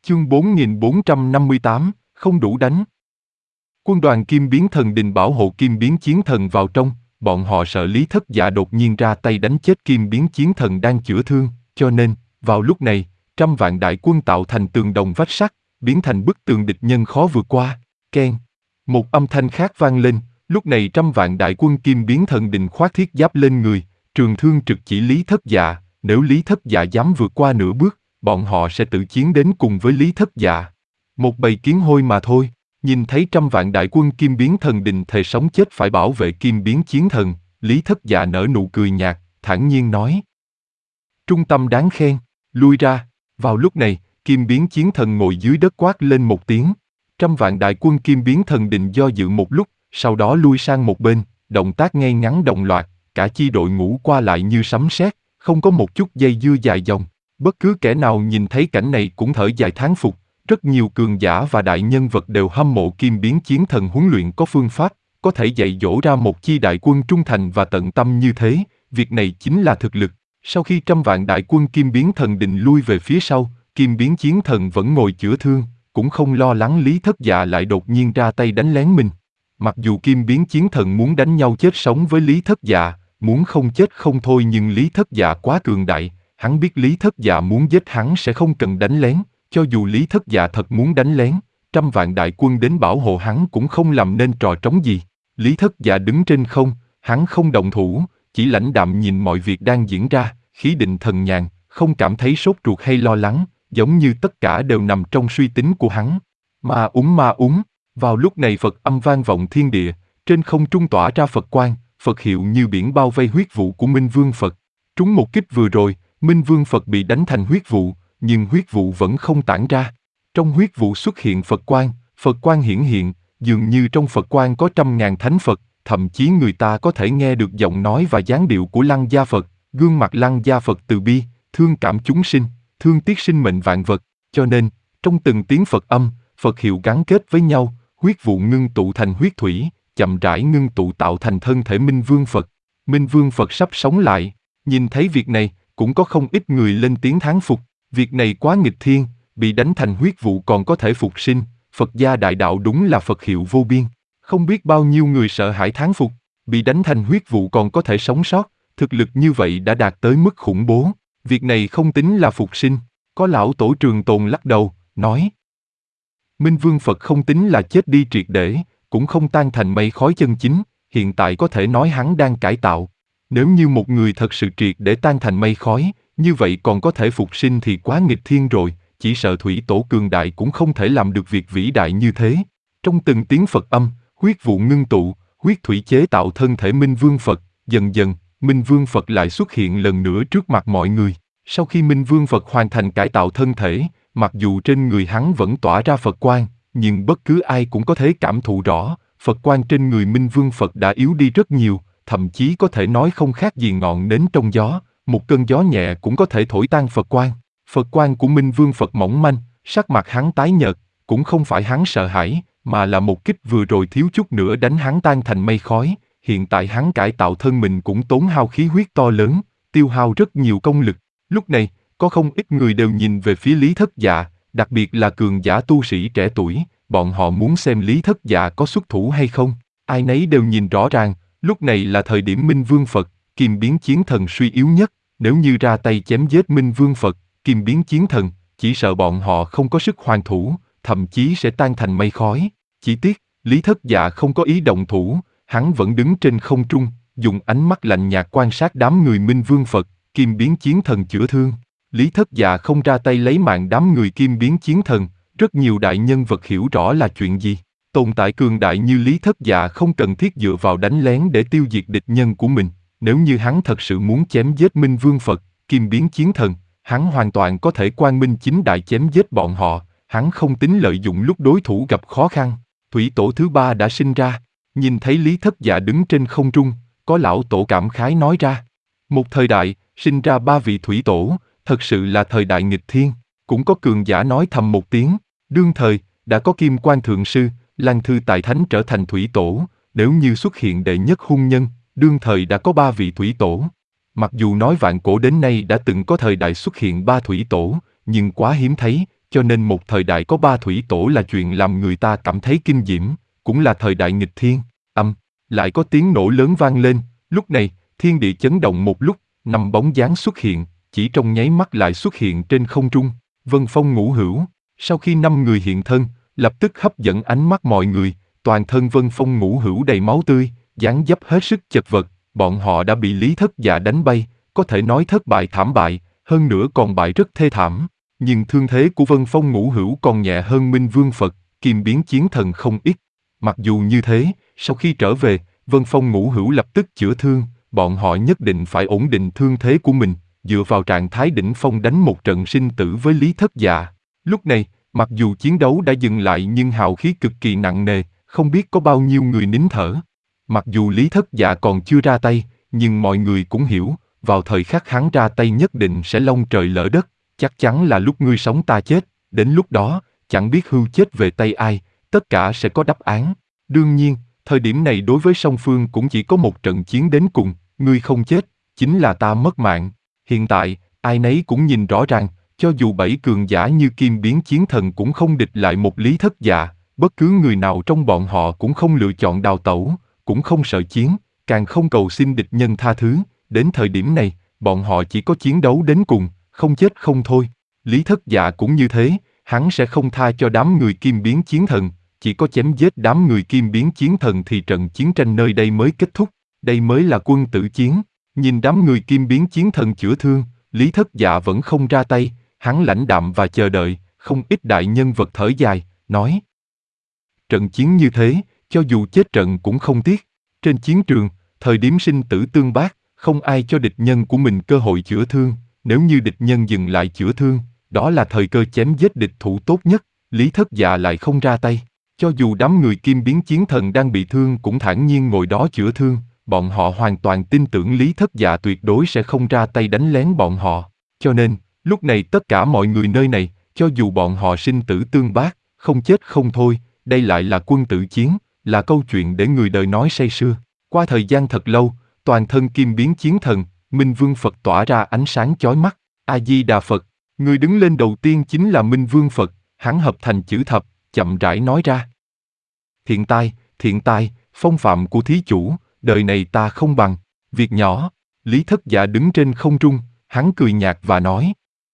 Chương 4458, không đủ đánh. Quân đoàn Kim Biến Thần Đình bảo hộ Kim Biến Chiến Thần vào trong, bọn họ sợ Lý Thất Dạ đột nhiên ra tay đánh chết Kim Biến Chiến Thần đang chữa thương, cho nên, vào lúc này, trăm vạn đại quân tạo thành tường đồng vách sắt, biến thành bức tường địch nhân khó vượt qua. Keng. Một âm thanh khác vang lên, lúc này trăm vạn đại quân Kim Biến Thần Đình khoác thiết giáp lên người, trường thương trực chỉ Lý Thất Dạ, nếu Lý Thất Dạ dám vượt qua nửa bước, bọn họ sẽ tự chiến đến cùng với Lý Thất Dạ. Một bầy kiến hôi mà thôi. Nhìn thấy trăm vạn đại quân Kim Biến Thần Đình thề sống chết phải bảo vệ Kim Biến Chiến Thần, Lý Thất Dạ nở nụ cười nhạt, thản nhiên nói. Trung tâm đáng khen, lui ra. Vào lúc này, Kim Biến Chiến Thần ngồi dưới đất quát lên một tiếng. Trăm vạn đại quân Kim Biến Thần Đình do dự một lúc, sau đó lui sang một bên, động tác ngay ngắn đồng loạt, cả chi đội ngũ qua lại như sấm sét, không có một chút dây dưa dài dòng. Bất cứ kẻ nào nhìn thấy cảnh này cũng thở dài thán phục. Rất nhiều cường giả và đại nhân vật đều hâm mộ Kim Biến Chiến Thần huấn luyện có phương pháp, có thể dạy dỗ ra một chi đại quân trung thành và tận tâm như thế, việc này chính là thực lực. Sau khi trăm vạn đại quân Kim Biến Thần Đình lui về phía sau, Kim Biến Chiến Thần vẫn ngồi chữa thương, cũng không lo lắng Lý Thất Dạ lại đột nhiên ra tay đánh lén mình. Mặc dù Kim Biến Chiến Thần muốn đánh nhau chết sống với Lý Thất Dạ, muốn không chết không thôi, nhưng Lý Thất Dạ quá cường đại, hắn biết Lý Thất Dạ muốn giết hắn sẽ không cần đánh lén. Cho dù Lý Thất Dạ thật muốn đánh lén, trăm vạn đại quân đến bảo hộ hắn cũng không làm nên trò trống gì. Lý Thất Dạ đứng trên không, hắn không động thủ, chỉ lãnh đạm nhìn mọi việc đang diễn ra, khí định thần nhàn, không cảm thấy sốt ruột hay lo lắng, giống như tất cả đều nằm trong suy tính của hắn. Ma úng, vào lúc này Phật âm vang vọng thiên địa, trên không trung tỏa ra Phật quang, Phật hiệu như biển bao vây huyết vụ của Minh Vương Phật. Trúng một kích vừa rồi, Minh Vương Phật bị đánh thành huyết vụ, nhưng huyết vụ vẫn không tản ra. Trong huyết vụ xuất hiện Phật quang hiển hiện, dường như trong Phật quang có trăm ngàn thánh Phật, thậm chí người ta có thể nghe được giọng nói và dáng điệu của Lăng Gia Phật, gương mặt Lăng Gia Phật từ bi, thương cảm chúng sinh, thương tiếc sinh mệnh vạn vật, cho nên, trong từng tiếng Phật âm, Phật hiệu gắn kết với nhau, huyết vụ ngưng tụ thành huyết thủy, chậm rãi ngưng tụ tạo thành thân thể Minh Vương Phật. Minh Vương Phật sắp sống lại, nhìn thấy việc này, cũng có không ít người lên tiếng thán phục. Việc này quá nghịch thiên, bị đánh thành huyết vụ còn có thể phục sinh, Phật gia đại đạo đúng là Phật hiệu vô biên. Không biết bao nhiêu người sợ hãi thán phục, bị đánh thành huyết vụ còn có thể sống sót, thực lực như vậy đã đạt tới mức khủng bố. Việc này không tính là phục sinh, có lão tổ Trường Tồn lắc đầu, nói. Minh Vương Phật không tính là chết đi triệt để, cũng không tan thành mây khói chân chính, hiện tại có thể nói hắn đang cải tạo. Nếu như một người thật sự triệt để tan thành mây khói, như vậy còn có thể phục sinh thì quá nghịch thiên rồi, chỉ sợ thủy tổ cường đại cũng không thể làm được việc vĩ đại như thế. Trong từng tiếng Phật âm, huyết vụ ngưng tụ, huyết thủy chế tạo thân thể Minh Vương Phật, dần dần, Minh Vương Phật lại xuất hiện lần nữa trước mặt mọi người. Sau khi Minh Vương Phật hoàn thành cải tạo thân thể, mặc dù trên người hắn vẫn tỏa ra Phật quang, nhưng bất cứ ai cũng có thể cảm thụ rõ, Phật quang trên người Minh Vương Phật đã yếu đi rất nhiều, thậm chí có thể nói không khác gì ngọn nến trong gió. Một cơn gió nhẹ cũng có thể thổi tan Phật quang. Phật quang của Minh Vương Phật mỏng manh, sắc mặt hắn tái nhợt, cũng không phải hắn sợ hãi, mà là một kích vừa rồi thiếu chút nữa đánh hắn tan thành mây khói. Hiện tại hắn cải tạo thân mình cũng tốn hao khí huyết to lớn, tiêu hao rất nhiều công lực. Lúc này, có không ít người đều nhìn về phía Lý Thất Dạ, đặc biệt là cường giả tu sĩ trẻ tuổi, bọn họ muốn xem Lý Thất Dạ có xuất thủ hay không. Ai nấy đều nhìn rõ ràng, lúc này là thời điểm Minh Vương Phật, Kim Biến Chiến Thần suy yếu nhất, nếu như ra tay chém giết Minh Vương Phật, Kim Biến Chiến Thần, chỉ sợ bọn họ không có sức hoàn thủ, thậm chí sẽ tan thành mây khói. Chỉ tiếc, Lý Thất Dạ không có ý động thủ, hắn vẫn đứng trên không trung, dùng ánh mắt lạnh nhạt quan sát đám người Minh Vương Phật, Kim Biến Chiến Thần chữa thương. Lý Thất Dạ không ra tay lấy mạng đám người Kim Biến Chiến Thần, rất nhiều đại nhân vật hiểu rõ là chuyện gì. Tồn tại cường đại như Lý Thất Dạ không cần thiết dựa vào đánh lén để tiêu diệt địch nhân của mình. Nếu như hắn thật sự muốn chém giết Minh Vương Phật, Kim Biến Chiến Thần, hắn hoàn toàn có thể quang minh chính đại chém giết bọn họ, hắn không tính lợi dụng lúc đối thủ gặp khó khăn. Thủy tổ thứ ba đã sinh ra, nhìn thấy Lý Thất Dạ đứng trên không trung, có lão tổ cảm khái nói ra. Một thời đại, sinh ra ba vị thủy tổ, thật sự là thời đại nghịch thiên. Cũng có cường giả nói thầm một tiếng, đương thời, đã có Kim Quan Thượng Sư, Lan Thư Tài Thánh trở thành thủy tổ, nếu như xuất hiện đệ nhất hung nhân, đương thời đã có ba vị thủy tổ. Mặc dù nói vạn cổ đến nay đã từng có thời đại xuất hiện ba thủy tổ, nhưng quá hiếm thấy, cho nên một thời đại có 3 thủy tổ là chuyện làm người ta cảm thấy kinh diễm, cũng là thời đại nghịch thiên. Lại có tiếng nổ lớn vang lên, lúc này, thiên địa chấn động một lúc, 5 bóng dáng xuất hiện, chỉ trong nháy mắt lại xuất hiện trên không trung. Vân Phong Ngũ Hữu, sau khi 5 người hiện thân, lập tức hấp dẫn ánh mắt mọi người, toàn thân Vân Phong Ngũ Hữu đầy máu tươi, dáng dấp hết sức chật vật, bọn họ đã bị Lý Thất Dạ đánh bay, có thể nói thất bại thảm bại, hơn nữa còn bại rất thê thảm. Nhưng thương thế của Vân Phong Ngũ Hữu còn nhẹ hơn Minh Vương Phật, Kim Biến Chiến Thần không ít. Mặc dù như thế, sau khi trở về, Vân Phong Ngũ Hữu lập tức chữa thương, bọn họ nhất định phải ổn định thương thế của mình, dựa vào trạng thái đỉnh phong đánh một trận sinh tử với Lý Thất Dạ. Lúc này, mặc dù chiến đấu đã dừng lại nhưng hào khí cực kỳ nặng nề, không biết có bao nhiêu người nín thở. Mặc dù Lý Thất Dạ còn chưa ra tay, nhưng mọi người cũng hiểu, vào thời khắc hắn ra tay nhất định sẽ long trời lỡ đất, chắc chắn là lúc ngươi sống ta chết, đến lúc đó, chẳng biết hưu chết về tay ai, tất cả sẽ có đáp án. Đương nhiên, thời điểm này đối với song phương cũng chỉ có một trận chiến đến cùng, ngươi không chết, chính là ta mất mạng. Hiện tại, ai nấy cũng nhìn rõ ràng, cho dù 7 cường giả như Kim Biến Chiến Thần cũng không địch lại một Lý Thất Dạ, bất cứ người nào trong bọn họ cũng không lựa chọn đào tẩu, cũng không sợ chiến, càng không cầu xin địch nhân tha thứ, đến thời điểm này, bọn họ chỉ có chiến đấu đến cùng, không chết không thôi. Lý Thất Dạ cũng như thế, hắn sẽ không tha cho đám người Kim Biến Chiến Thần, chỉ có chém giết đám người Kim Biến Chiến Thần thì trận chiến tranh nơi đây mới kết thúc, đây mới là quân tử chiến. Nhìn đám người Kim Biến Chiến Thần chữa thương, Lý Thất Dạ vẫn không ra tay, hắn lãnh đạm và chờ đợi, không ít đại nhân vật thở dài, nói. Trận chiến như thế, cho dù chết trận cũng không tiếc. Trên chiến trường, thời điểm sinh tử tương bác, không ai cho địch nhân của mình cơ hội chữa thương, nếu như địch nhân dừng lại chữa thương, đó là thời cơ chém giết địch thủ tốt nhất, Lý Thất Dạ lại không ra tay. Cho dù đám người Kim Biến Chiến Thần đang bị thương cũng thản nhiên ngồi đó chữa thương, bọn họ hoàn toàn tin tưởng Lý Thất Dạ tuyệt đối sẽ không ra tay đánh lén bọn họ. Cho nên, lúc này tất cả mọi người nơi này, cho dù bọn họ sinh tử tương bác, không chết không thôi, đây lại là quân tử chiến, là câu chuyện để người đời nói say sưa. Qua thời gian thật lâu, toàn thân Kim Biến Chiến Thần, Minh Vương Phật tỏa ra ánh sáng chói mắt. A-di-đà Phật, người đứng lên đầu tiên chính là Minh Vương Phật, hắn hợp thành chữ thập, chậm rãi nói ra. Thiện tai, phong phạm của thí chủ, đời này ta không bằng, việc nhỏ. Lý Thất Dạ đứng trên không trung, hắn cười nhạt và nói.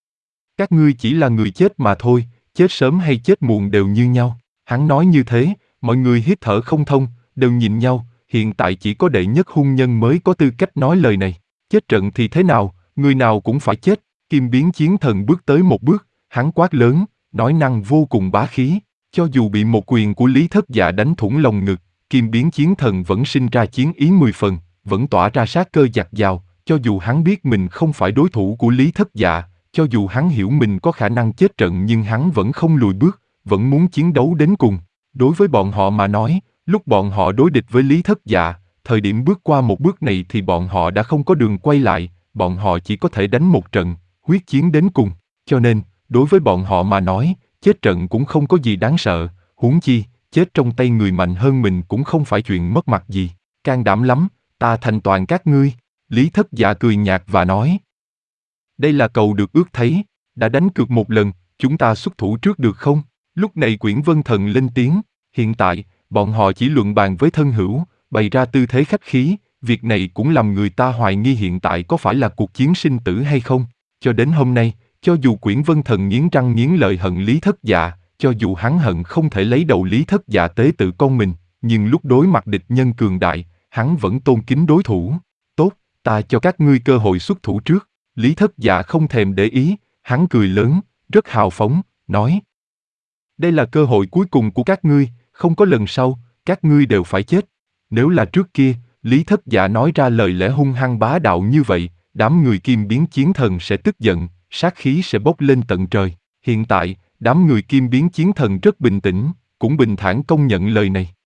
Các ngươi chỉ là người chết mà thôi, chết sớm hay chết muộn đều như nhau. Hắn nói như thế, mọi người hít thở không thông, đều nhìn nhau, hiện tại chỉ có đệ nhất hung nhân mới có tư cách nói lời này. Chết trận thì thế nào, người nào cũng phải chết. Kim Biến Chiến Thần bước tới một bước, hắn quát lớn, nói năng vô cùng bá khí. Cho dù bị một quyền của Lý Thất Dạ đánh thủng lồng ngực, Kim Biến Chiến Thần vẫn sinh ra chiến ý 10 phần, vẫn tỏa ra sát cơ dạt dào, cho dù hắn biết mình không phải đối thủ của Lý Thất Dạ, cho dù hắn hiểu mình có khả năng chết trận nhưng hắn vẫn không lùi bước, vẫn muốn chiến đấu đến cùng. Đối với bọn họ mà nói, lúc bọn họ đối địch với Lý Thất Dạ, thời điểm bước qua một bước này thì bọn họ đã không có đường quay lại, bọn họ chỉ có thể đánh một trận, huyết chiến đến cùng. Cho nên, đối với bọn họ mà nói, chết trận cũng không có gì đáng sợ, huống chi, chết trong tay người mạnh hơn mình cũng không phải chuyện mất mặt gì. Can đảm lắm, ta thành toàn các ngươi. Lý Thất Dạ cười nhạt và nói. Đây là cầu được ước thấy, đã đánh cược một lần, chúng ta xuất thủ trước được không? Lúc này Quyển Vân Thần lên tiếng, hiện tại, bọn họ chỉ luận bàn với thân hữu, bày ra tư thế khách khí, việc này cũng làm người ta hoài nghi hiện tại có phải là cuộc chiến sinh tử hay không. Cho đến hôm nay, cho dù Quyển Vân Thần nghiến răng nghiến lợi hận Lý Thất Dạ, cho dù hắn hận không thể lấy đầu Lý Thất Dạ tế tự con mình, nhưng lúc đối mặt địch nhân cường đại, hắn vẫn tôn kính đối thủ. Tốt, ta cho các ngươi cơ hội xuất thủ trước. Lý Thất Dạ không thèm để ý, hắn cười lớn, rất hào phóng, nói. Đây là cơ hội cuối cùng của các ngươi, không có lần sau, các ngươi đều phải chết. Nếu là trước kia, Lý Thất Dạ nói ra lời lẽ hung hăng bá đạo như vậy, đám người Kim Biến Chiến Thần sẽ tức giận, sát khí sẽ bốc lên tận trời. Hiện tại, đám người Kim Biến Chiến Thần rất bình tĩnh, cũng bình thản công nhận lời này.